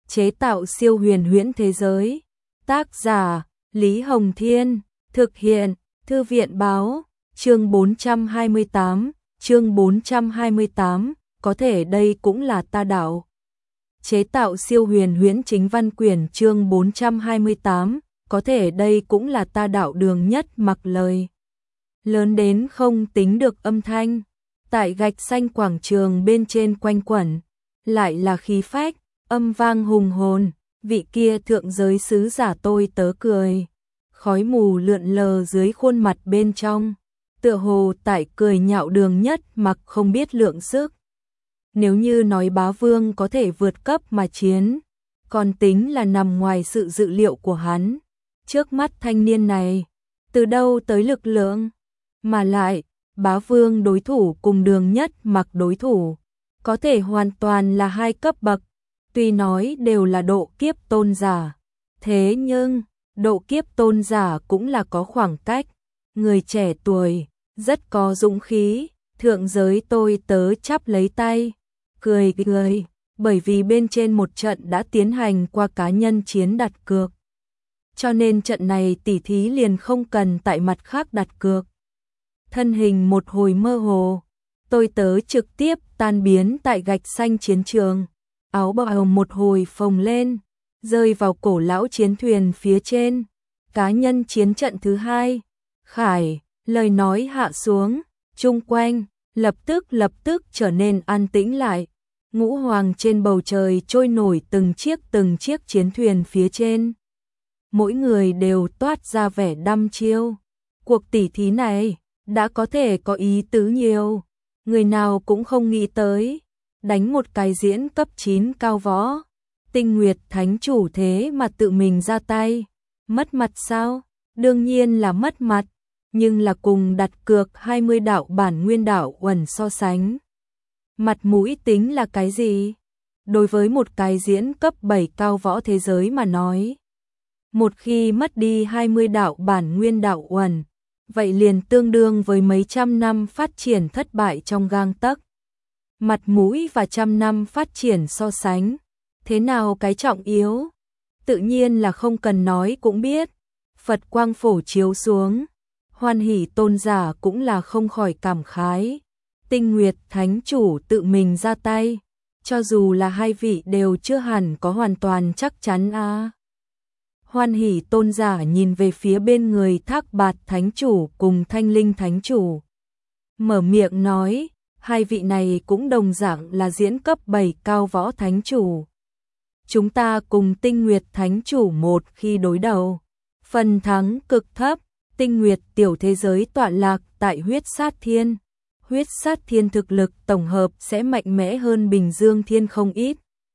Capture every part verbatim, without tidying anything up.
chế tạo siêu huyền huyễn thế giới. Tác giả Lý Hồng Thiên, thực hiện Thư viện Báo. Chương bốn trăm hai mươi tám, chương bốn trăm hai mươi tám, có thể đây cũng là ta đạo. Chế tạo siêu huyền huyễn chính văn quyển chương bốn trăm hai mươi tám, có thể đây cũng là ta đạo. Đường Nhất Mặc lời lớn đến không tính được âm thanh, tại gạch xanh quảng trường bên trên quanh quẩn, lại là khí phách, âm vang hùng hồn. Vị kia thượng giới sứ giả tôi tớ cười, khói mù lượn lờ dưới khuôn mặt bên trong, tựa hồ tại cười nhạo Đường Nhất Mặc không biết lượng sức. Nếu như nói bá vương có thể vượt cấp mà chiến, còn tính là nằm ngoài sự dự liệu của hắn. Trước mắt thanh niên này, từ đâu tới lực lượng? Mà lại, bá vương đối thủ cùng Đường Nhất Mặc đối thủ, có thể hoàn toàn là hai cấp bậc. Tuy nói đều là độ kiếp tôn giả, thế nhưng độ kiếp tôn giả cũng là có khoảng cách. Người trẻ tuổi, rất có dũng khí, thượng giới tôi tớ chắp lấy tay, cười cười, bởi vì bên trên một trận đã tiến hành qua cá nhân chiến đặt cược. Cho nên trận này tỉ thí liền không cần tại mặt khác đặt cược. Thân hình một hồi mơ hồ, tôi tớ trực tiếp tan biến tại gạch xanh chiến trường. Áo bào một hồi phồng lên, rơi vào cổ lão chiến thuyền phía trên. Cá nhân chiến trận thứ hai, khải, lời nói hạ xuống, chung quanh, lập tức lập tức trở nên an tĩnh lại. Ngũ hoàng trên bầu trời trôi nổi từng chiếc từng chiếc chiến thuyền phía trên. Mỗi người đều toát ra vẻ đăm chiêu. Cuộc tỉ thí này, đã có thể có ý tứ nhiều. Người nào cũng không nghĩ tới. Đánh một cái diễn cấp chín cao võ, Tinh Nguyệt Thánh Chủ thế mà tự mình ra tay. Mất mặt sao? Đương nhiên là mất mặt, nhưng là cùng đặt cược hai mươi đạo bản nguyên đạo uẩn so sánh. Mặt mũi tính là cái gì? Đối với một cái diễn cấp bảy cao võ thế giới mà nói, một khi mất đi hai mươi đạo bản nguyên đạo uẩn, vậy liền tương đương với mấy trăm năm phát triển thất bại trong gang tấc. Mặt mũi và trăm năm phát triển so sánh, thế nào cái trọng yếu? Tự nhiên là không cần nói cũng biết. Phật quang phổ chiếu xuống, Hoan Hỷ tôn giả cũng là không khỏi cảm khái. Tinh Nguyệt Thánh Chủ tự mình ra tay, cho dù là hai vị đều chưa hẳn có hoàn toàn chắc chắn a. À. Hoan Hỷ tôn giả nhìn về phía bên người Thác Bạt Thánh Chủ cùng Thanh Linh Thánh Chủ, mở miệng nói, hai vị này cũng đồng dạng là diễn cấp bảy cao võ thánh chủ. Chúng ta cùng Tinh Nguyệt Thánh Chủ một khi đối đầu, phần thắng cực thấp. Tinh Nguyệt tiểu thế giới tọa lạc tại huyết sát thiên. Huyết sát thiên thực lực tổng hợp sẽ mạnh mẽ hơn Bình Dương thiên không ít.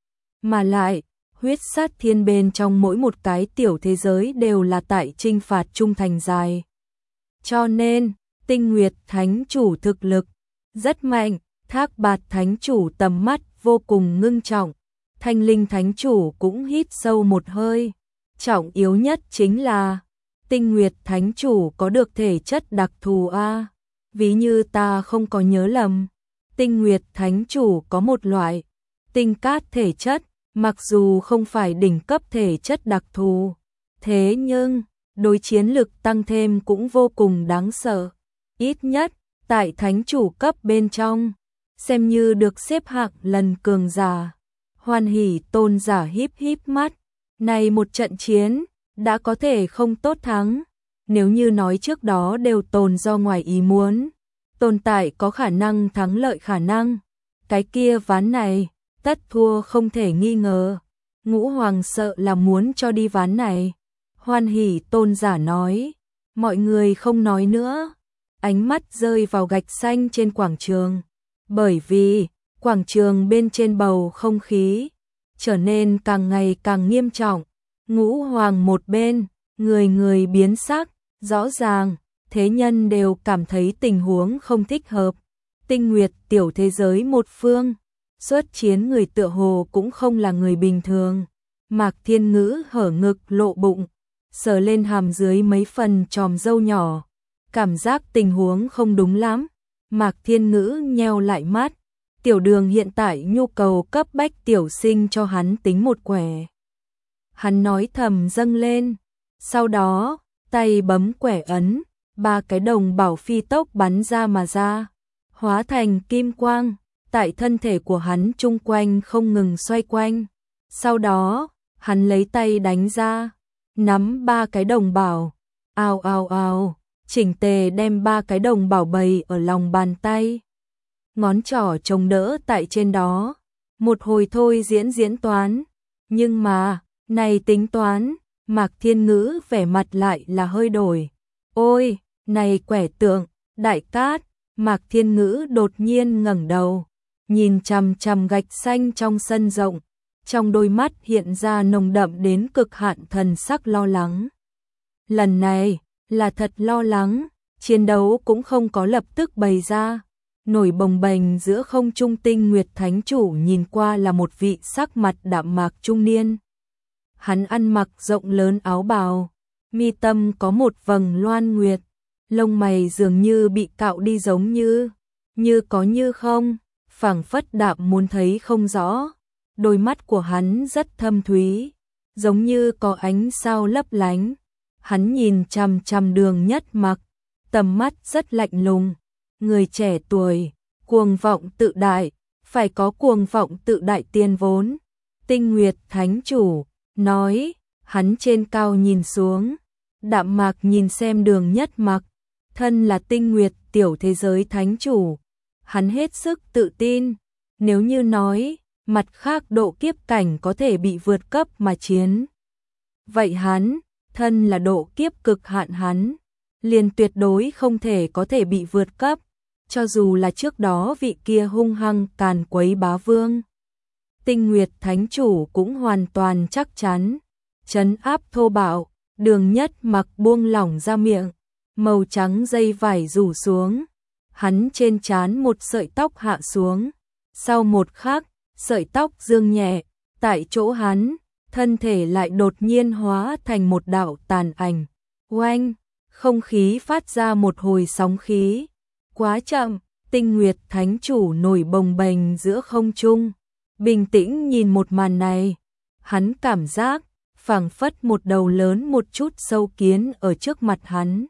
Mà lại, huyết sát thiên bên trong mỗi một cái tiểu thế giới đều là tại trinh phạt trung thành dài. Cho nên, Tinh Nguyệt Thánh Chủ thực lực rất mạnh. Thác Bạt Thánh Chủ tầm mắt vô cùng ngưng trọng. Thanh Linh Thánh Chủ cũng hít sâu một hơi. Trọng yếu nhất chính là Tinh Nguyệt Thánh Chủ có được thể chất đặc thù a. Ví như ta không có nhớ lầm, Tinh Nguyệt Thánh Chủ có một loại tinh cát thể chất, mặc dù không phải đỉnh cấp thể chất đặc thù, thế nhưng đối chiến lực tăng thêm cũng vô cùng đáng sợ. Ít nhất tại Thánh Chủ cấp bên trong, xem như được xếp hạng lần cường giả. Hoan Hỷ tôn giả híp híp mắt, này một trận chiến đã có thể không tốt thắng. Nếu như nói trước đó đều tồn do ngoài ý muốn, tồn tại có khả năng thắng lợi khả năng, cái kia ván này tất thua không thể nghi ngờ. Ngũ hoàng sợ là muốn cho đi ván này. Hoan Hỷ tôn giả nói, mọi người không nói nữa, ánh mắt rơi vào gạch xanh trên quảng trường, bởi vì quảng trường bên trên bầu không khí trở nên càng ngày càng nghiêm trọng. Ngũ hoàng một bên, người người biến sắc, rõ ràng, thế nhân đều cảm thấy tình huống không thích hợp. Tinh Nguyệt tiểu thế giới một phương, xuất chiến người tựa hồ cũng không là người bình thường. Mạc Thiên Ngữ hở ngực lộ bụng, sờ lên hàm dưới mấy phần chòm râu nhỏ, cảm giác tình huống không đúng lắm. Mạc Thiên Ngữ nheo lại mắt, Tiểu Đường hiện tại nhu cầu cấp bách tiểu sinh cho hắn tính một quẻ. Hắn nói thầm dâng lên, sau đó, tay bấm quẻ ấn, ba cái đồng bảo phi tốc bắn ra mà ra, hóa thành kim quang, tại thân thể của hắn chung quanh không ngừng xoay quanh. Sau đó, hắn lấy tay đánh ra, nắm ba cái đồng bảo, ào ào ào, chỉnh tề đem ba cái đồng bảo bày ở lòng bàn tay. Ngón trỏ chống đỡ tại trên đó, một hồi thôi diễn diễn toán, nhưng mà, này tính toán, Mạc Thiên Ngữ vẻ mặt lại là hơi đổi. Ôi, này quẻ tượng, đại cát, Mạc Thiên Ngữ đột nhiên ngẩng đầu, nhìn chằm chằm gạch xanh trong sân rộng, trong đôi mắt hiện ra nồng đậm đến cực hạn thần sắc lo lắng. Lần này, là thật lo lắng, chiến đấu cũng không có lập tức bày ra. Nổi bồng bềnh giữa không trung Tinh Nguyệt Thánh Chủ nhìn qua là một vị sắc mặt đạm mạc trung niên. Hắn ăn mặc rộng lớn áo bào, mi tâm có một vầng loan nguyệt, lông mày dường như bị cạo đi giống như, như có như không, phảng phất đạm muốn thấy không rõ. Đôi mắt của hắn rất thâm thúy, giống như có ánh sao lấp lánh. Hắn nhìn chằm chằm Đường Nhất Mặc, tầm mắt rất lạnh lùng. Người trẻ tuổi, cuồng vọng tự đại, phải có cuồng vọng tự đại tiền vốn. Tinh Nguyệt Thánh Chủ nói, hắn trên cao nhìn xuống, đạm mạc nhìn xem Đường Nhất Mặc, thân là Tinh Nguyệt tiểu thế giới Thánh Chủ, hắn hết sức tự tin, nếu như nói, mặt khác độ kiếp cảnh có thể bị vượt cấp mà chiến. Vậy hắn, thân là độ kiếp cực hạn hắn, liền tuyệt đối không thể có thể bị vượt cấp, cho dù là trước đó vị kia hung hăng càn quấy bá vương. Tinh Nguyệt Thánh Chủ cũng hoàn toàn chắc chắn, trấn áp thô bạo, Đường Nhất Mặc buông lỏng ra miệng, màu trắng dây vải rủ xuống, hắn trên trán một sợi tóc hạ xuống, sau một khắc, sợi tóc dương nhẹ, tại chỗ hắn, thân thể lại đột nhiên hóa thành một đạo tàn ảnh, oanh, không khí phát ra một hồi sóng khí, quá chậm. Tinh Nguyệt Thánh Chủ nổi bồng bềnh giữa không trung, bình tĩnh nhìn một màn này, hắn cảm giác phảng phất một đầu lớn một chút sâu kiến ở trước mặt hắn.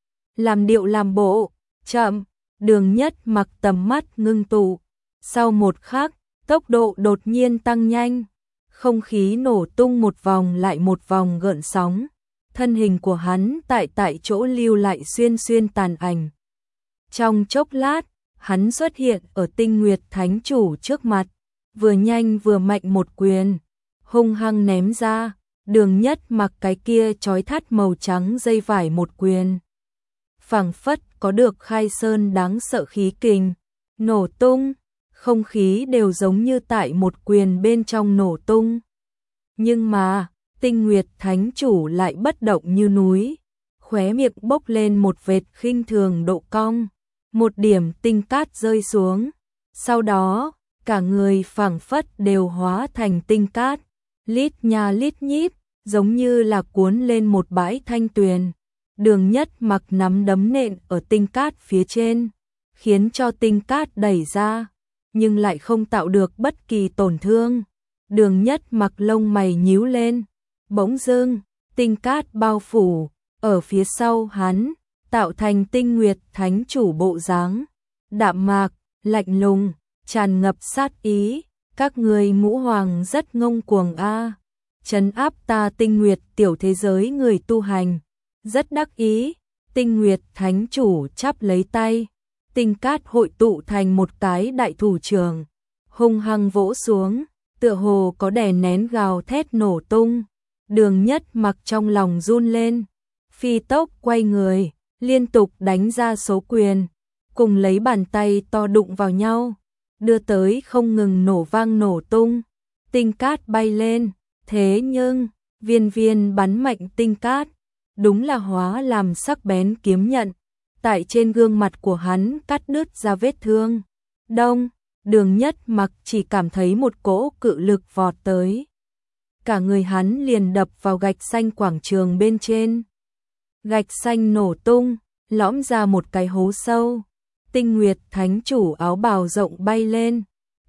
Làm điệu làm bộ, chậm, Đường Nhất Mặc tầm mắt ngưng tụ, sau một khắc, tốc độ đột nhiên tăng nhanh, không khí nổ tung một vòng lại một vòng gợn sóng, thân hình của hắn tại tại chỗ lưu lại xuyên xuyên tàn ảnh. Trong chốc lát, hắn xuất hiện ở Tinh Nguyệt Thánh Chủ trước mặt, vừa nhanh vừa mạnh một quyền, hung hăng ném ra, Đường Nhất Mặc cái kia trói thắt màu trắng dây vải một quyền. Phảng phất có được khai sơn đáng sợ khí kình, nổ tung, không khí đều giống như tại một quyền bên trong nổ tung. Nhưng mà, Tinh Nguyệt Thánh Chủ lại bất động như núi, khóe miệng bốc lên một vệt khinh thường độ cong. Một điểm tinh cát rơi xuống, sau đó, cả người phảng phất đều hóa thành tinh cát, lít nha lít nhít, giống như là cuốn lên một bãi thanh tuyền. Đường Nhất Mặc nắm đấm nện ở tinh cát phía trên, khiến cho tinh cát đẩy ra, nhưng lại không tạo được bất kỳ tổn thương. Đường Nhất Mặc lông mày nhíu lên, bỗng dưng, tinh cát bao phủ, ở phía sau hắn, tạo thành Tinh Nguyệt Thánh Chủ bộ dáng, đạm mạc, lạnh lùng, tràn ngập sát ý, các người ngũ hoàng rất ngông cuồng a, trấn áp ta Tinh Nguyệt tiểu thế giới người tu hành, rất đắc ý. Tinh Nguyệt Thánh Chủ chắp lấy tay, tinh cát hội tụ thành một cái đại thủ trưởng, hung hăng vỗ xuống, tựa hồ có đè nén gào thét nổ tung. Đường Nhất Mặc trong lòng run lên, phi tốc quay người, liên tục đánh ra số quyền, cùng lấy bàn tay to đụng vào nhau, đưa tới không ngừng nổ vang nổ tung, tinh cát bay lên, thế nhưng, viên viên bắn mạnh tinh cát, đúng là hóa làm sắc bén kiếm nhận, tại trên gương mặt của hắn cắt đứt ra vết thương. Đông, Đường Nhất Mặc chỉ cảm thấy một cỗ cự lực vọt tới, cả người hắn liền đập vào gạch xanh quảng trường bên trên. Gạch xanh nổ tung, lõm ra một cái hố sâu. Tinh Nguyệt Thánh Chủ áo bào rộng bay lên,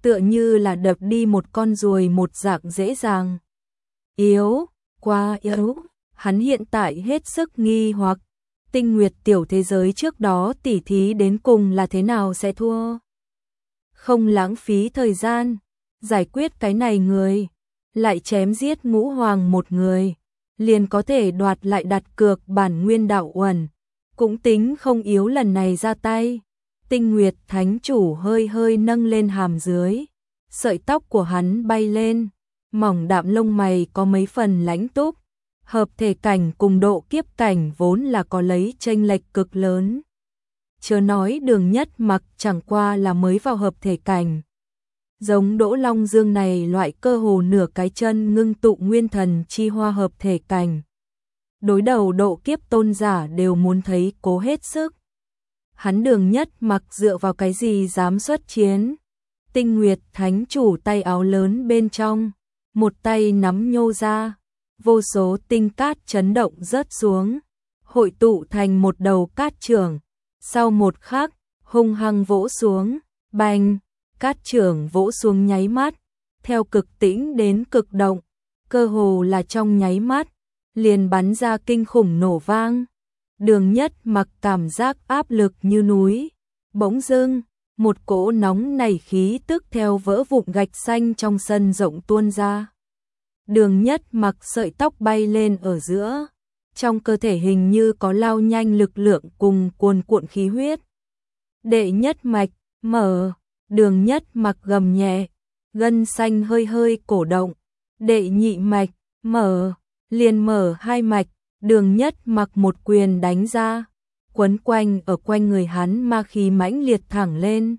tựa như là đập đi một con ruồi một dạng dễ dàng. Yếu, quá yếu, hắn hiện tại hết sức nghi hoặc, Tinh Nguyệt tiểu thế giới trước đó tỉ thí đến cùng là thế nào sẽ thua. Không lãng phí thời gian, giải quyết cái này người, lại chém giết Ngũ Hoàng một người, liền có thể đoạt lại đặt cược bản nguyên đạo uẩn, cũng tính không yếu lần này ra tay. Tinh Nguyệt Thánh Chủ hơi hơi nâng lên hàm dưới, sợi tóc của hắn bay lên, mỏng đạm lông mày có mấy phần lãnh túc, hợp thể cảnh cùng độ kiếp cảnh vốn là có lấy chênh lệch cực lớn. Chớ nói Đường Nhất Mặc chẳng qua là mới vào hợp thể cảnh. Giống Đỗ Long Dương này loại cơ hồ nửa cái chân ngưng tụ nguyên thần chi hoa hợp thể cảnh. Đối đầu độ kiếp tôn giả đều muốn thấy cố hết sức. Hắn Đường Nhất Mặc dựa vào cái gì dám xuất chiến. Tinh Nguyệt Thánh Chủ tay áo lớn bên trong, một tay nắm nhô ra, vô số tinh cát chấn động rớt xuống, hội tụ thành một đầu cát trưởng. Sau một khắc, hung hăng vỗ xuống, bành, cát trưởng vỗ xuống nháy mắt, theo cực tĩnh đến cực động, cơ hồ là trong nháy mắt, liền bắn ra kinh khủng nổ vang. Đường Nhất Mặc cảm giác áp lực như núi, bỗng dưng, một cỗ nóng nảy khí tức theo vỡ vụn gạch xanh trong sân rộng tuôn ra. Đường Nhất Mặc sợi tóc bay lên ở giữa, trong cơ thể hình như có lao nhanh lực lượng cùng cuồn cuộn khí huyết. Đệ nhất mạch, mở, Đường Nhất Mặc gầm nhẹ, gân xanh hơi hơi cổ động. Đệ nhị mạch, mở, liền mở hai mạch, Đường Nhất Mặc một quyền đánh ra, quấn quanh ở quanh người hắn ma khí mãnh liệt thẳng lên.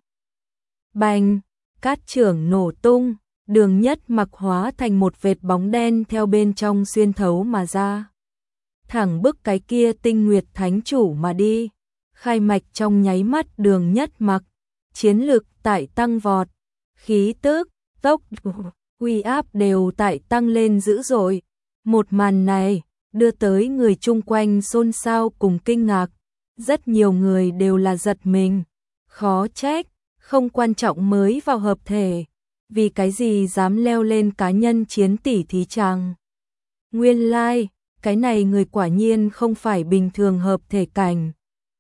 Bành, cát trưởng nổ tung, Đường Nhất Mặc hóa thành một vệt bóng đen theo bên trong xuyên thấu mà ra. Thẳng bức cái kia Tinh Nguyệt Thánh Chủ mà đi, khai mạch trong nháy mắt Đường Nhất Mặc, chiến lực tại tăng vọt, khí tức, tốc, uy áp đều tại tăng lên dữ dội. Một màn này, đưa tới người chung quanh xôn xao cùng kinh ngạc, rất nhiều người đều là giật mình, khó trách, không quan trọng mới vào hợp thể, vì cái gì dám leo lên cá nhân chiến tỷ thí chàng. Nguyên lai, like, cái này người quả nhiên không phải bình thường hợp thể cảnh.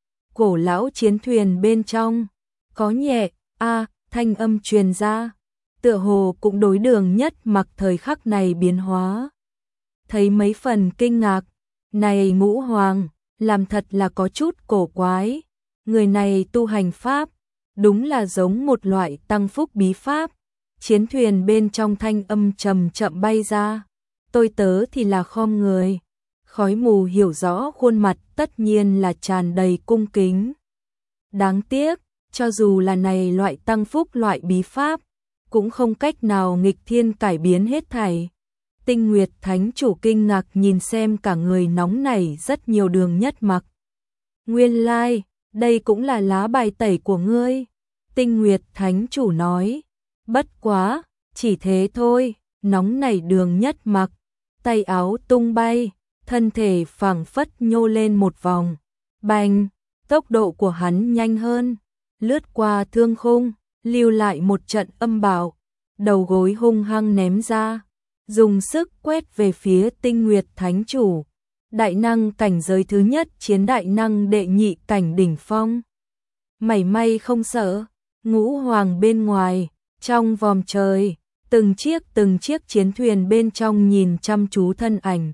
Cổ lão chiến thuyền bên trong, có nhẹ, a thanh âm truyền ra, tựa hồ cũng đối Đường Nhất Mặc thời khắc này biến hóa. Thấy mấy phần kinh ngạc, này Ngũ Hoàng, làm thật là có chút cổ quái, người này tu hành pháp, đúng là giống một loại tăng phúc bí pháp. Chiến thuyền bên trong thanh âm trầm chậm bay ra, tôi tớ thì là khom người, khói mù hiểu rõ khuôn mặt tất nhiên là tràn đầy cung kính. Đáng tiếc, cho dù là này loại tăng phúc loại bí pháp, cũng không cách nào nghịch thiên cải biến hết thảy. Tinh Nguyệt Thánh Chủ kinh ngạc nhìn xem cả người nóng nảy rất nhiều Đường Nhất Mặc. Nguyên lai, like, đây cũng là lá bài tẩy của ngươi. Tinh Nguyệt Thánh Chủ nói, bất quá, chỉ thế thôi, nóng nảy Đường Nhất Mặc, tay áo tung bay, thân thể phảng phất nhô lên một vòng, bành, tốc độ của hắn nhanh hơn, lướt qua thương khung, lưu lại một trận âm bạo, đầu gối hung hăng ném ra, dùng sức quét về phía Tinh Nguyệt Thánh Chủ. Đại năng cảnh giới thứ nhất chiến đại năng đệ nhị cảnh đỉnh phong. Mảy may không sợ, Ngũ Hoàng bên ngoài, trong vòm trời, từng chiếc từng chiếc chiến thuyền bên trong nhìn chăm chú thân ảnh.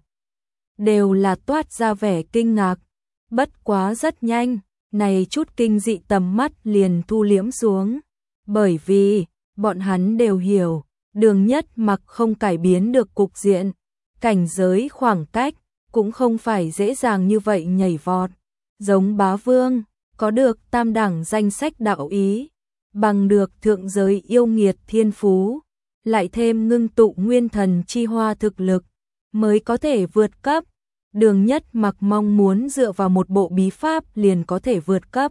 Đều là toát ra vẻ kinh ngạc, bất quá rất nhanh, này chút kinh dị tầm mắt liền thu liễm xuống. Bởi vì, bọn hắn đều hiểu, Đường Nhất Mặc không cải biến được cục diện, cảnh giới khoảng cách, cũng không phải dễ dàng như vậy nhảy vọt. Giống Bá Vương, có được tam đẳng danh sách đạo ý, bằng được thượng giới yêu nghiệt thiên phú, lại thêm ngưng tụ nguyên thần chi hoa thực lực, mới có thể vượt cấp. Đường Nhất Mặc mong muốn dựa vào một bộ bí pháp liền có thể vượt cấp.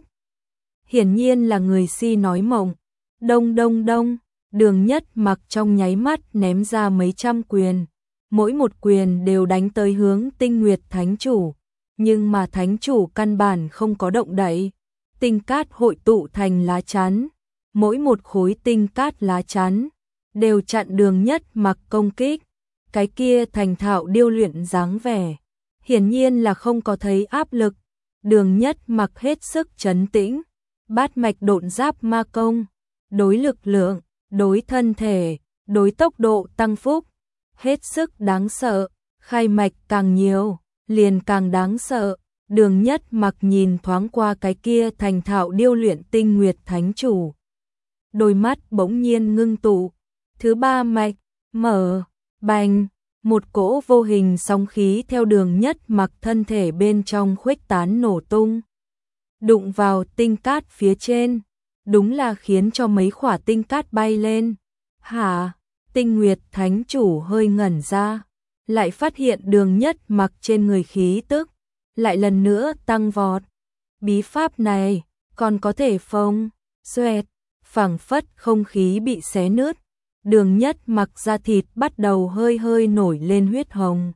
Hiển nhiên là người si nói mộng. Đông đông đông, Đường Nhất Mặc trong nháy mắt ném ra mấy trăm quyền, mỗi một quyền đều đánh tới hướng Tinh Nguyệt Thánh Chủ, nhưng mà Thánh Chủ căn bản không có động đậy, tinh cát hội tụ thành lá chắn, mỗi một khối tinh cát lá chắn đều chặn Đường Nhất Mặc công kích. Cái kia thành thạo điêu luyện dáng vẻ, hiển nhiên là không có thấy áp lực. Đường Nhất Mặc hết sức trấn tĩnh, bát mạch độn giáp ma công, đối lực lượng, đối thân thể, đối tốc độ tăng phúc, hết sức đáng sợ. Khai mạch càng nhiều, liền càng đáng sợ. Đường Nhất Mặc nhìn thoáng qua cái kia thành thạo điêu luyện tinh nguyệt thánh chủ, đôi mắt bỗng nhiên ngưng tụ. Thứ ba mạch mở, bành, một cỗ vô hình sóng khí theo Đường Nhất Mặc thân thể bên trong khuếch tán nổ tung, đụng vào tinh cát phía trên, đúng là khiến cho mấy khỏa tinh cát bay lên. Hả? Tinh nguyệt thánh chủ hơi ngẩn ra, lại phát hiện Đường Nhất Mặc trên người khí tức lại lần nữa tăng vọt. Bí pháp này còn có thể phông, xoẹt, phảng phất không khí bị xé nứt. Đường Nhất Mặc da thịt bắt đầu hơi hơi nổi lên huyết hồng.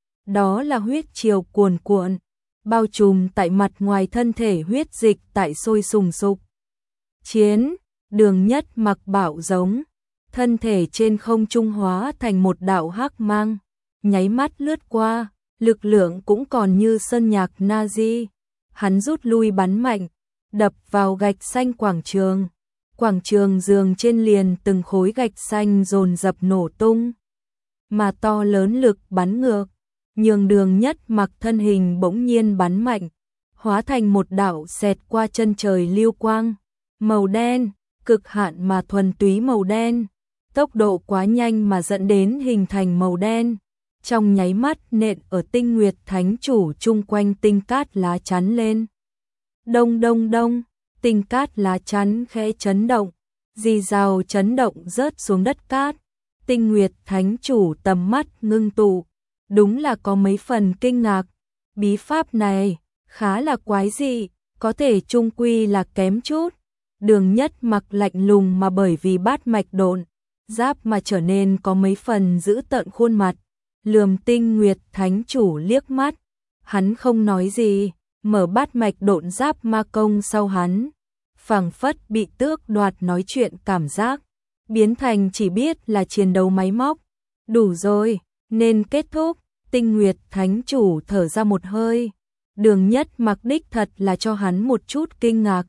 Đó là huyết triều cuồn cuộn, bao trùm tại mặt ngoài thân thể, huyết dịch tại sôi sùng sục. Chiến, Đường Nhất Mặc bạo giống, thân thể trên không trung hóa thành một đạo hắc mang, nháy mắt lướt qua, lực lượng cũng còn như sơn nhạc Nazi. Hắn rút lui bắn mạnh, đập vào gạch xanh quảng trường. Quảng trường dường trên liền từng khối gạch xanh dồn dập nổ tung, mà to lớn lực bắn ngược, nhường Đường Nhất Mặc thân hình bỗng nhiên bắn mạnh, hóa thành một đạo xẹt qua chân trời lưu quang, màu đen, cực hạn mà thuần túy màu đen, tốc độ quá nhanh mà dẫn đến hình thành màu đen, trong nháy mắt nện ở tinh nguyệt thánh chủ chung quanh tinh cát lá chắn lên. Đông đông đông, tinh cát lá chắn khẽ chấn động, rì rào chấn động rớt xuống đất cát. Tinh nguyệt thánh chủ tầm mắt ngưng tụ, đúng là có mấy phần kinh ngạc. Bí pháp này khá là quái dị, có thể chung quy là kém chút. Đường Nhất Mặc lạnh lùng mà bởi vì bát mạch độn giáp mà trở nên có mấy phần giữ tợn khuôn mặt, lườm tinh nguyệt thánh chủ liếc mắt. Hắn không nói gì, mở bát mạch độn giáp ma công sau hắn, phảng phất bị tước đoạt nói chuyện cảm giác, biến thành chỉ biết là chiến đấu máy móc. Đủ rồi, nên kết thúc. Tinh nguyệt thánh chủ thở ra một hơi. Đường Nhất Mặc đích thật là cho hắn một chút kinh ngạc.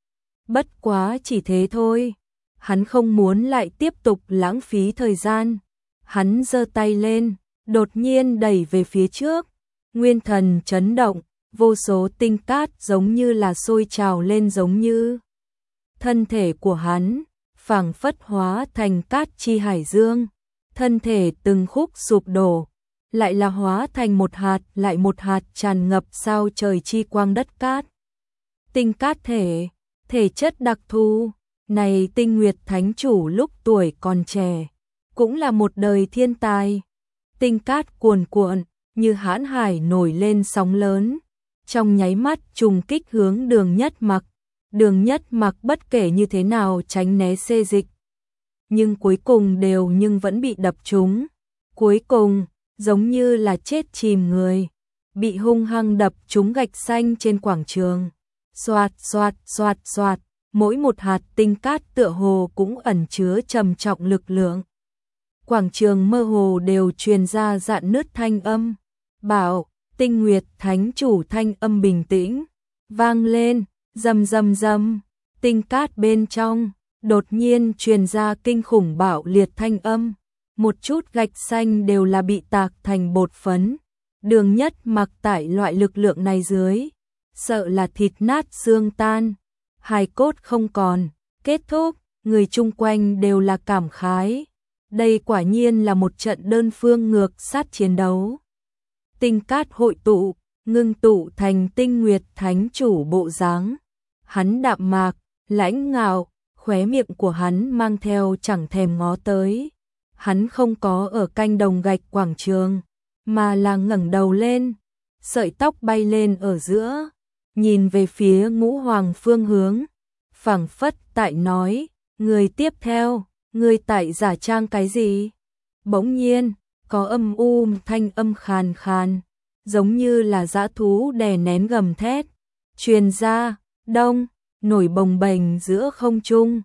Bất quá chỉ thế thôi, hắn không muốn lại tiếp tục lãng phí thời gian. Hắn giơ tay lên, đột nhiên đẩy về phía trước, nguyên thần chấn động, vô số tinh cát giống như là sôi trào lên, giống như thân thể của hắn phảng phất hóa thành cát chi hải dương, thân thể từng khúc sụp đổ, lại là hóa thành một hạt lại một hạt tràn ngập sao trời chi quang đất cát. Tinh cát thể, thể chất đặc thù, này tinh nguyệt thánh chủ lúc tuổi còn trẻ, cũng là một đời thiên tài. Tinh cát cuồn cuộn, như hãn hải nổi lên sóng lớn, trong nháy mắt trùng kích hướng Đường Nhất Mặc. Đường Nhất Mặc bất kể như thế nào tránh né xê dịch, nhưng cuối cùng đều nhưng vẫn bị đập trúng. Cuối cùng, giống như là chết chìm người, bị hung hăng đập trúng gạch xanh trên quảng trường. Xoạt xoạt xoạt xoạt, mỗi một hạt tinh cát tựa hồ cũng ẩn chứa trầm trọng lực lượng. Quảng trường mơ hồ đều truyền ra rạn nứt thanh âm. Bảo, tinh nguyệt thánh chủ thanh âm bình tĩnh, vang lên, rầm rầm rầm, tinh cát bên trong, đột nhiên truyền ra kinh khủng bạo liệt thanh âm. Một chút gạch xanh đều là bị tạc thành bột phấn. Đường Nhất Mặc tại loại lực lượng này dưới, sợ là thịt nát xương tan, hài cốt không còn. Kết thúc, người chung quanh đều là cảm khái. Đây quả nhiên là một trận đơn phương ngược sát chiến đấu. Tinh cát hội tụ, ngưng tụ thành tinh nguyệt thánh chủ bộ dáng. Hắn đạm mạc, lãnh ngạo, khóe miệng của hắn mang theo chẳng thèm ngó tới. Hắn không có ở canh đồng gạch quảng trường, mà là ngẩng đầu lên, sợi tóc bay lên ở giữa, nhìn về phía Ngũ Hoàng phương hướng, phảng phất tại nói, người tiếp theo, người tại giả trang cái gì? Bỗng nhiên, có âm u thanh âm khàn khàn, giống như là dã thú đè nén gầm thét, truyền ra. Đông, nổi bồng bềnh giữa không trung,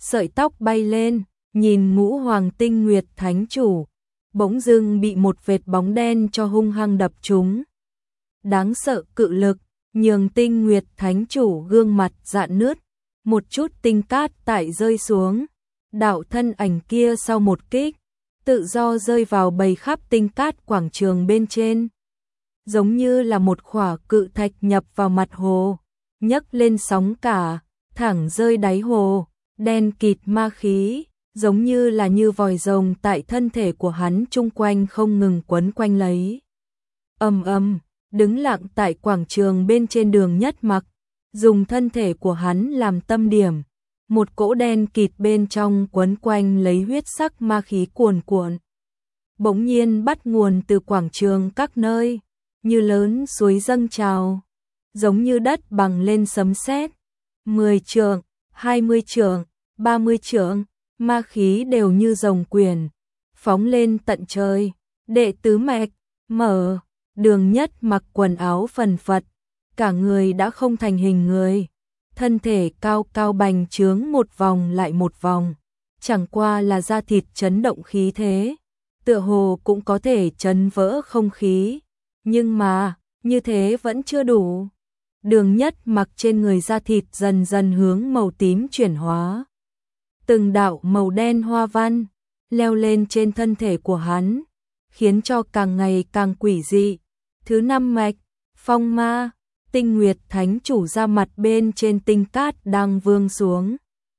sợi tóc bay lên, nhìn Ngũ Hoàng Tinh Nguyệt Thánh Chủ, bỗng dưng bị một vệt bóng đen cho hung hăng đập trúng. Đáng sợ cự lực, nhường Tinh Nguyệt Thánh Chủ gương mặt rạn nứt, một chút tinh cát tại rơi xuống. Đạo thân ảnh kia sau một kích, tự do rơi vào bầy khắp tinh cát quảng trường bên trên. Giống như là một khỏa cự thạch nhập vào mặt hồ, nhấc lên sóng cả, thẳng rơi đáy hồ, đen kịt ma khí, giống như là như vòi rồng tại thân thể của hắn chung quanh không ngừng quấn quanh lấy. Ầm ầm, đứng lặng tại quảng trường bên trên Đường Nhất Mặc, dùng thân thể của hắn làm tâm điểm, một cỗ đen kịt bên trong quấn quanh lấy huyết sắc ma khí cuồn cuộn. Bỗng nhiên bắt nguồn từ quảng trường các nơi, như lớn suối dâng trào, giống như đất bằng lên sấm sét. Mười trượng, hai mươi trượng, ba mươi trượng, ma khí đều như rồng quyền, phóng lên tận trời. Đệ tứ mạch, mở, Đường Nhất Mặc quần áo phần phật, cả người đã không thành hình người. Thân thể cao cao bành trướng một vòng lại một vòng, chẳng qua là da thịt chấn động khí thế, tựa hồ cũng có thể chấn vỡ không khí, nhưng mà, như thế vẫn chưa đủ. Đường Nhất Mặc trên người da thịt dần dần hướng màu tím chuyển hóa. Từng đạo màu đen hoa văn, leo lên trên thân thể của hắn, khiến cho càng ngày càng quỷ dị. Thứ năm mạch, phong ma. Tinh Nguyệt Thánh Chủ ra mặt bên trên tinh cát đang vương xuống.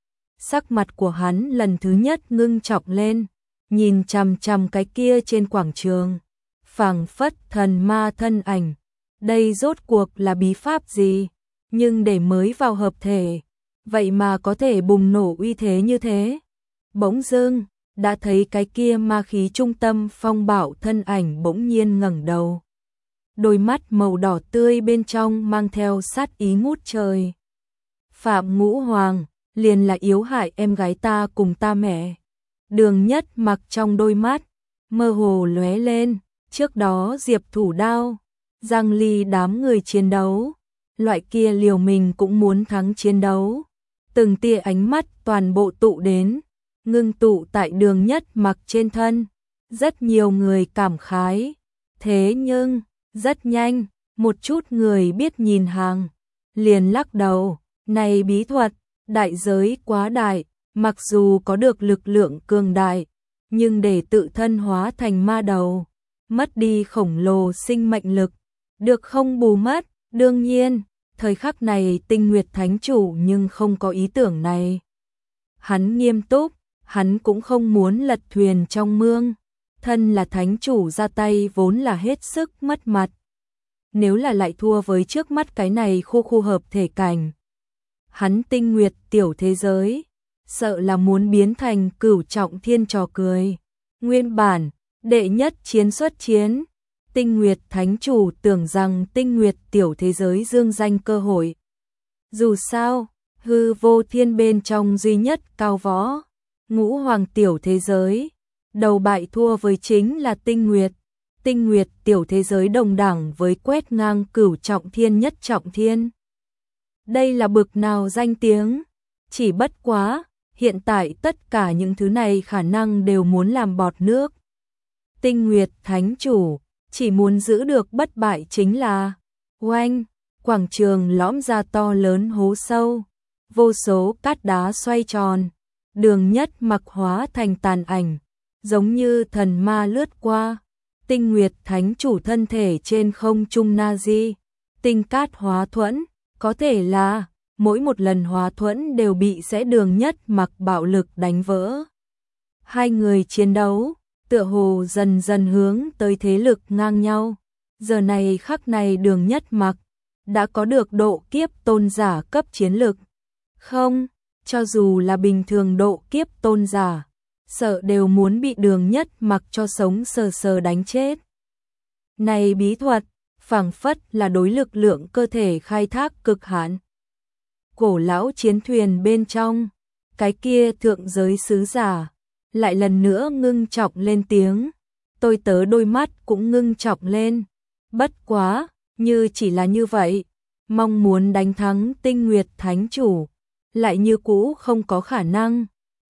Sắc mặt của hắn lần thứ nhất ngưng trọng lên, nhìn chằm chằm cái kia trên quảng trường, phảng phất thần ma thân ảnh. Đây rốt cuộc là bí pháp gì? Nhưng để mới vào hợp thể, vậy mà có thể bùng nổ uy thế như thế. Bỗng dưng, đã thấy cái kia ma khí trung tâm phong bạo thân ảnh bỗng nhiên ngẩng đầu. Đôi mắt màu đỏ tươi bên trong mang theo sát ý ngút trời. Phạm Ngũ Hoàng, liền là yếu hại em gái ta cùng ta mẹ. Đường Nhất Mặc trong đôi mắt, mơ hồ lóe lên, trước đó Diệp Thủ Đao, Giang Ly đám người chiến đấu, loại kia liều mình cũng muốn thắng chiến đấu. Từng tia ánh mắt toàn bộ tụ đến, ngưng tụ tại Đường Nhất Mặc trên thân. Rất nhiều người cảm khái, thế nhưng rất nhanh, một chút người biết nhìn hàng, liền lắc đầu, này bí thuật, đại giới quá đại, mặc dù có được lực lượng cường đại, nhưng để tự thân hóa thành ma đầu, mất đi khổng lồ sinh mệnh lực, được không bù mất. Đương nhiên, thời khắc này Tinh Nguyệt Thánh Chủ nhưng không có ý tưởng này. Hắn nghiêm túc, hắn cũng không muốn lật thuyền trong mương. Thân là Thánh Chủ ra tay vốn là hết sức mất mặt. Nếu là lại thua với trước mắt cái này khu khu hợp thể cảnh, hắn Tinh Nguyệt tiểu thế giới, sợ là muốn biến thành Cửu Trọng Thiên trò cười. Nguyên bản, đệ nhất chiến xuất chiến, Tinh Nguyệt Thánh Chủ tưởng rằng Tinh Nguyệt tiểu thế giới dương danh cơ hội. Dù sao, hư vô thiên bên trong duy nhất cao võ, Ngũ Hoàng tiểu thế giới, đầu bại thua với chính là Tinh Nguyệt. Tinh Nguyệt tiểu thế giới đồng đẳng với quét ngang Cửu Trọng Thiên nhất Trọng Thiên. Đây là bực nào danh tiếng, chỉ bất quá, hiện tại tất cả những thứ này khả năng đều muốn làm bọt nước. Tinh Nguyệt Thánh Chủ chỉ muốn giữ được bất bại chính là oanh, quảng trường lõm ra to lớn hố sâu, vô số cát đá xoay tròn, Đường Nhất Mặc hóa thành tàn ảnh, giống như thần ma lướt qua. Tinh Nguyệt Thánh Chủ thân thể trên không trung na di, tinh cát hóa thuẫn, có thể là mỗi một lần hóa thuẫn đều bị sẽ Đường Nhất Mặc bạo lực đánh vỡ. Hai người chiến đấu, tựa hồ dần dần hướng tới thế lực ngang nhau. Giờ này khắc này Đường Nhất Mặc đã có được độ kiếp tôn giả cấp chiến lực. Không, cho dù là bình thường độ kiếp tôn giả, sợ đều muốn bị Đường Nhất Mặc cho sống sờ sờ đánh chết. Này bí thuật, phảng phất là đối lực lượng cơ thể khai thác cực hạn. Cổ lão chiến thuyền bên trong, cái kia thượng giới sứ giả, lại lần nữa ngưng trọng lên tiếng. Tôi tớ đôi mắt cũng ngưng trọng lên. Bất quá, như chỉ là như vậy, mong muốn đánh thắng Tinh Nguyệt Thánh Chủ, lại như cũ không có khả năng.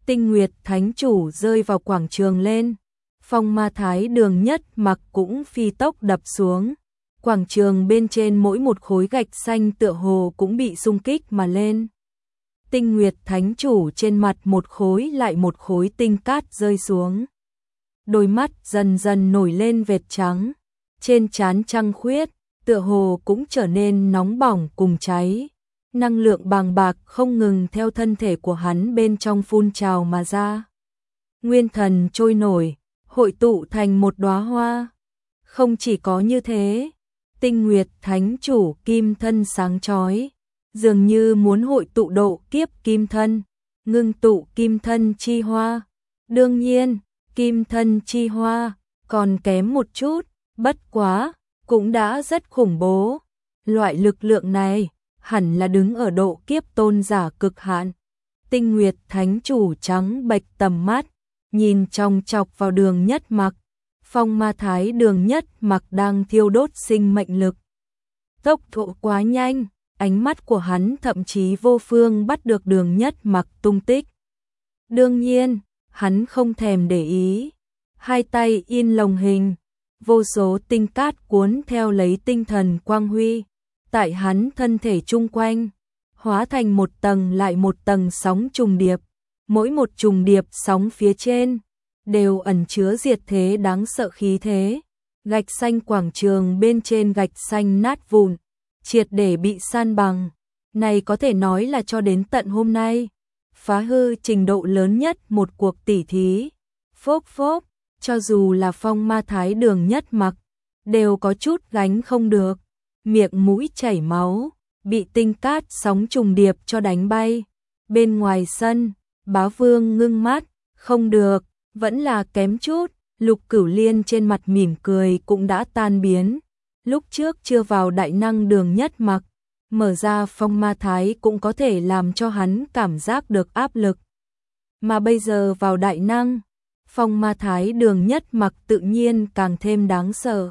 Tinh Nguyệt Thánh Chủ rơi vào quảng trường lên. Phong Ma Thái Đường Nhất Mặc cũng phi tốc đập xuống. Quảng trường bên trên mỗi một khối gạch xanh tựa hồ cũng bị xung kích mà lên. Tinh Nguyệt Thánh Chủ trên mặt một khối lại một khối tinh cát rơi xuống. Đôi mắt dần dần nổi lên vệt trắng. Trên trán trăng khuyết, tựa hồ cũng trở nên nóng bỏng cùng cháy. Năng lượng bàng bạc không ngừng theo thân thể của hắn bên trong phun trào mà ra. Nguyên thần trôi nổi, hội tụ thành một đóa hoa. Không chỉ có như thế, Tinh Nguyệt Thánh Chủ kim thân sáng chói, dường như muốn hội tụ độ kiếp kim thân, ngưng tụ kim thân chi hoa. Đương nhiên, kim thân chi hoa còn kém một chút, bất quá, cũng đã rất khủng bố. Loại lực lượng này hẳn là đứng ở độ kiếp tôn giả cực hạn. Tinh Nguyệt Thánh Chủ trắng bệch tầm mắt, nhìn chòng chọc vào Đường Nhất Mặc. Phong Ma Thái Đường Nhất Mặc đang thiêu đốt sinh mệnh lực. Tốc độ quá nhanh, ánh mắt của hắn thậm chí vô phương bắt được Đường Nhất Mặc tung tích. Đương nhiên, hắn không thèm để ý. Hai tay in lồng hình, vô số tinh cát cuốn theo lấy tinh thần quang huy. Tại hắn thân thể chung quanh, hóa thành một tầng lại một tầng sóng trùng điệp. Mỗi một trùng điệp sóng phía trên đều ẩn chứa diệt thế đáng sợ khí thế. Gạch xanh quảng trường bên trên gạch xanh nát vụn, triệt để bị san bằng. Này có thể nói là cho đến tận hôm nay, phá hư trình độ lớn nhất một cuộc tỉ thí. Phốc phốc, cho dù là Phong Ma Thái Đường Nhất Mặc, đều có chút gánh không được. Miệng mũi chảy máu, bị tinh cát sóng trùng điệp cho đánh bay. Bên ngoài sân, Bá Vương ngưng mắt, không được, vẫn là kém chút. Lục Cửu Liên trên mặt mỉm cười cũng đã tan biến. Lúc trước chưa vào đại năng Đường Nhất Mặc, mở ra Phong Ma Thái cũng có thể làm cho hắn cảm giác được áp lực. Mà bây giờ vào đại năng, Phong Ma Thái Đường Nhất Mặc tự nhiên càng thêm đáng sợ.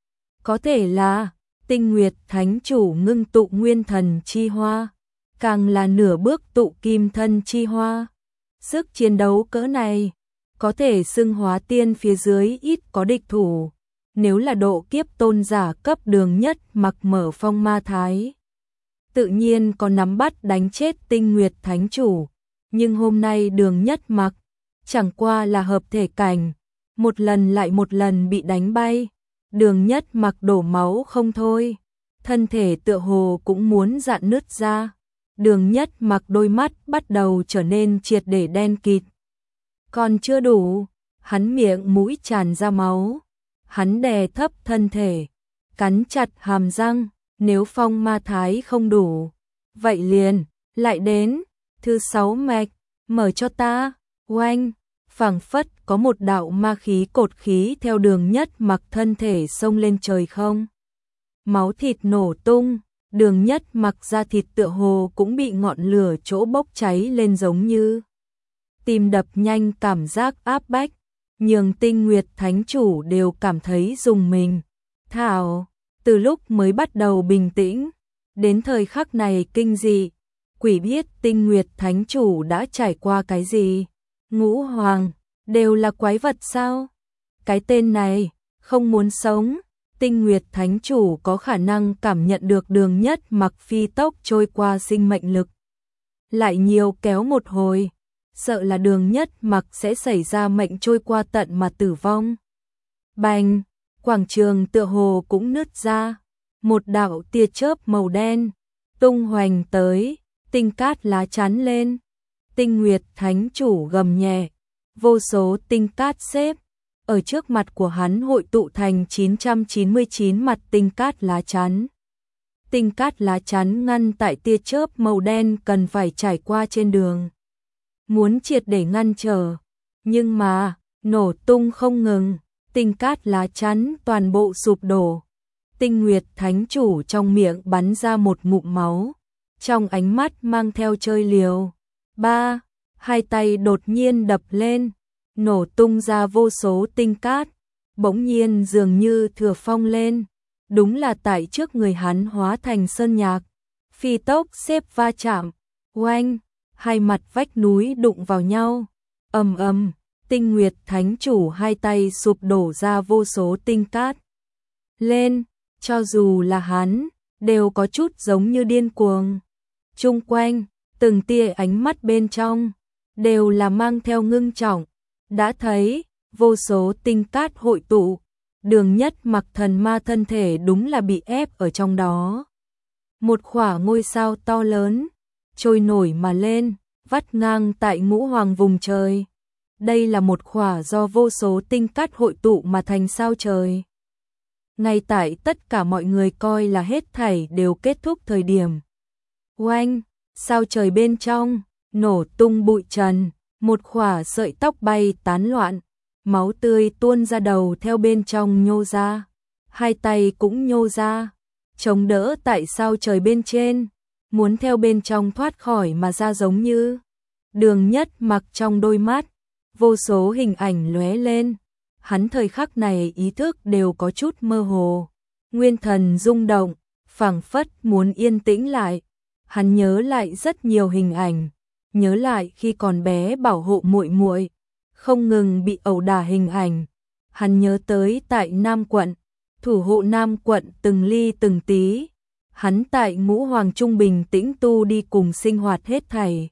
Có thể là Tinh Nguyệt Thánh Chủ ngưng tụ nguyên thần chi hoa, càng là nửa bước tụ kim thân chi hoa. Sức chiến đấu cỡ này, có thể xưng hóa tiên phía dưới ít có địch thủ. Nếu là độ kiếp tôn giả cấp Đường Nhất Mặc mở Phong Ma Thái, tự nhiên có nắm bắt đánh chết Tinh Nguyệt Thánh Chủ. Nhưng hôm nay Đường Nhất Mặc chẳng qua là hợp thể cảnh, một lần lại một lần bị đánh bay. Đường Nhất Mặc đổ máu không thôi, thân thể tựa hồ cũng muốn rạn nứt ra. Đường Nhất Mặc đôi mắt bắt đầu trở nên triệt để đen kịt. Còn chưa đủ, hắn miệng mũi tràn ra máu. Hắn đè thấp thân thể, cắn chặt hàm răng, nếu Phong Ma Thái không đủ, vậy liền, lại đến, thứ sáu mạch, mở cho ta. Oanh, phảng phất có một đạo ma khí cột khí theo Đường Nhất Mặc thân thể xông lên trời không. Máu thịt nổ tung, Đường Nhất Mặc da thịt tựa hồ cũng bị ngọn lửa chỗ bốc cháy lên giống như. Tim đập nhanh cảm giác áp bách, nhường Tinh Nguyệt Thánh Chủ đều cảm thấy rùng mình. Thảo, từ lúc mới bắt đầu bình tĩnh, đến thời khắc này kinh dị, quỷ biết Tinh Nguyệt Thánh Chủ đã trải qua cái gì. Ngũ Hoàng, đều là quái vật sao? Cái tên này, không muốn sống. Tinh Nguyệt Thánh Chủ có khả năng cảm nhận được Đường Nhất Mặc phi tốc trôi qua sinh mệnh lực. Lại nhiều kéo một hồi, sợ là Đường Nhất Mặc sẽ xảy ra mệnh trôi qua tận mà tử vong. Bành, quảng trường tựa hồ cũng nứt ra. Một đạo tia chớp màu đen tung hoành tới, tinh cát lá chắn lên. Tinh Nguyệt Thánh Chủ gầm nhẹ, vô số tinh cát xếp ở trước mặt của hắn hội tụ thành chín trăm chín mươi chín mặt tinh cát lá chắn. Tinh cát lá chắn ngăn tại tia chớp màu đen cần phải trải qua trên đường. Muốn triệt để ngăn trở, nhưng mà nổ tung không ngừng, tinh cát lá chắn toàn bộ sụp đổ. Tinh Nguyệt Thánh Chủ trong miệng bắn ra một ngụm máu, trong ánh mắt mang theo chơi liều. Ba, hai tay đột nhiên đập lên, nổ tung ra vô số tinh cát, bỗng nhiên dường như thừa phong lên, đúng là tại trước người hắn hóa thành sơn nhạc, phi tốc xếp va chạm, oanh, hai mặt vách núi đụng vào nhau, Ầm ầm, Tinh Nguyệt Thánh Chủ hai tay sụp đổ ra vô số tinh cát. Lên, cho dù là hắn, đều có chút giống như điên cuồng. Chung quanh, từng tia ánh mắt bên trong, đều là mang theo ngưng trọng. Đã thấy, vô số tinh cát hội tụ, Đường Nhất Mặc thần ma thân thể đúng là bị ép ở trong đó. Một khỏa ngôi sao to lớn, trôi nổi mà lên, vắt ngang tại ngũ hoàng vùng trời. Đây là một khỏa do vô số tinh cát hội tụ mà thành sao trời. Ngay tại tất cả mọi người coi là hết thảy đều kết thúc thời điểm. Oanh, sao trời bên trong, nổ tung bụi trần, một khỏa sợi tóc bay tán loạn, máu tươi tuôn ra đầu theo bên trong nhô ra, hai tay cũng nhô ra, chống đỡ tại sao trời bên trên, muốn theo bên trong thoát khỏi mà ra giống như. Đường Nhất Mặc trong đôi mắt, vô số hình ảnh lóe lên, hắn thời khắc này ý thức đều có chút mơ hồ, nguyên thần rung động, phảng phất muốn yên tĩnh lại. Hắn nhớ lại rất nhiều hình ảnh, nhớ lại khi còn bé bảo hộ muội muội, không ngừng bị ẩu đả hình ảnh. Hắn nhớ tới tại Nam quận, thủ hộ Nam quận từng ly từng tí. Hắn tại Ngũ Hoàng Trung bình tĩnh tu đi cùng sinh hoạt hết thảy.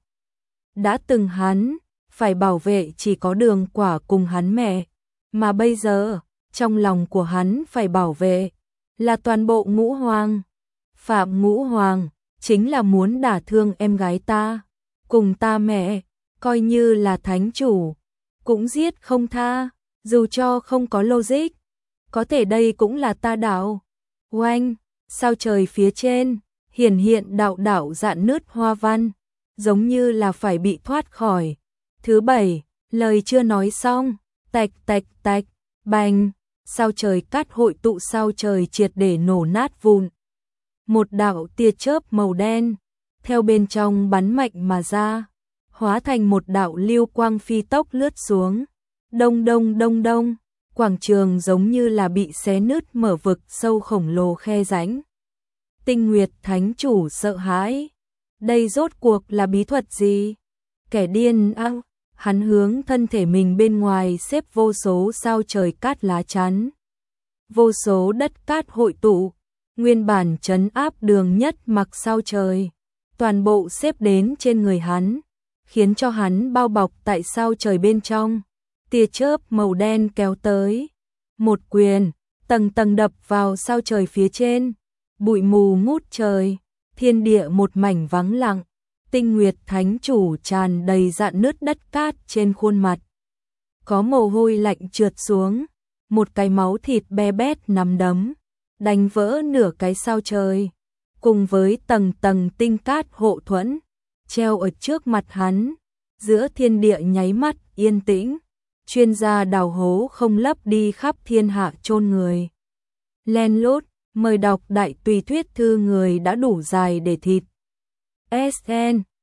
Đã từng hắn phải bảo vệ chỉ có Đường Quả cùng hắn mẹ, mà bây giờ, trong lòng của hắn phải bảo vệ là toàn bộ Ngũ Hoàng. Phạm Ngũ Hoàng chính là muốn đả thương em gái ta, cùng ta mẹ, coi như là thánh chủ, cũng giết không tha, dù cho không có logic. Có thể đây cũng là ta đạo. Oanh, sao trời phía trên, hiển hiện đạo đạo dạn nứt hoa văn, giống như là phải bị thoát khỏi. Thứ bảy, lời chưa nói xong, tạch tạch tạch, bành, sao trời cát hội tụ, sao trời triệt để nổ nát vụn. Một đạo tia chớp màu đen, theo bên trong bắn mạnh mà ra, hóa thành một đạo lưu quang phi tốc lướt xuống. Đông đông đông đông, quảng trường giống như là bị xé nứt mở vực sâu khổng lồ khe rãnh. Tinh Nguyệt Thánh Chủ sợ hãi, đây rốt cuộc là bí thuật gì? Kẻ điên ăng, hắn hướng thân thể mình bên ngoài xếp vô số sao trời cát lá chắn. Vô số đất cát hội tụ, nguyên bản trấn áp Đường Nhất Mặc sao trời, toàn bộ xếp đến trên người hắn, khiến cho hắn bao bọc tại sao trời bên trong. Tia chớp màu đen kéo tới, một quyền, tầng tầng đập vào sao trời phía trên, bụi mù ngút trời, thiên địa một mảnh vắng lặng. Tinh Nguyệt Thánh Chủ tràn đầy dạn nứt đất cát trên khuôn mặt, có mồ hôi lạnh trượt xuống, một cái máu thịt be bét nắm đấm, đánh vỡ nửa cái sao trời, cùng với tầng tầng tinh cát hộ thuẫn, treo ở trước mặt hắn, giữa thiên địa nháy mắt yên tĩnh. Chuyên gia đào hố không lấp đi khắp thiên hạ chôn người. Len lút, mời đọc đại tùy thuyết thư người đã đủ dài để thịt. ét en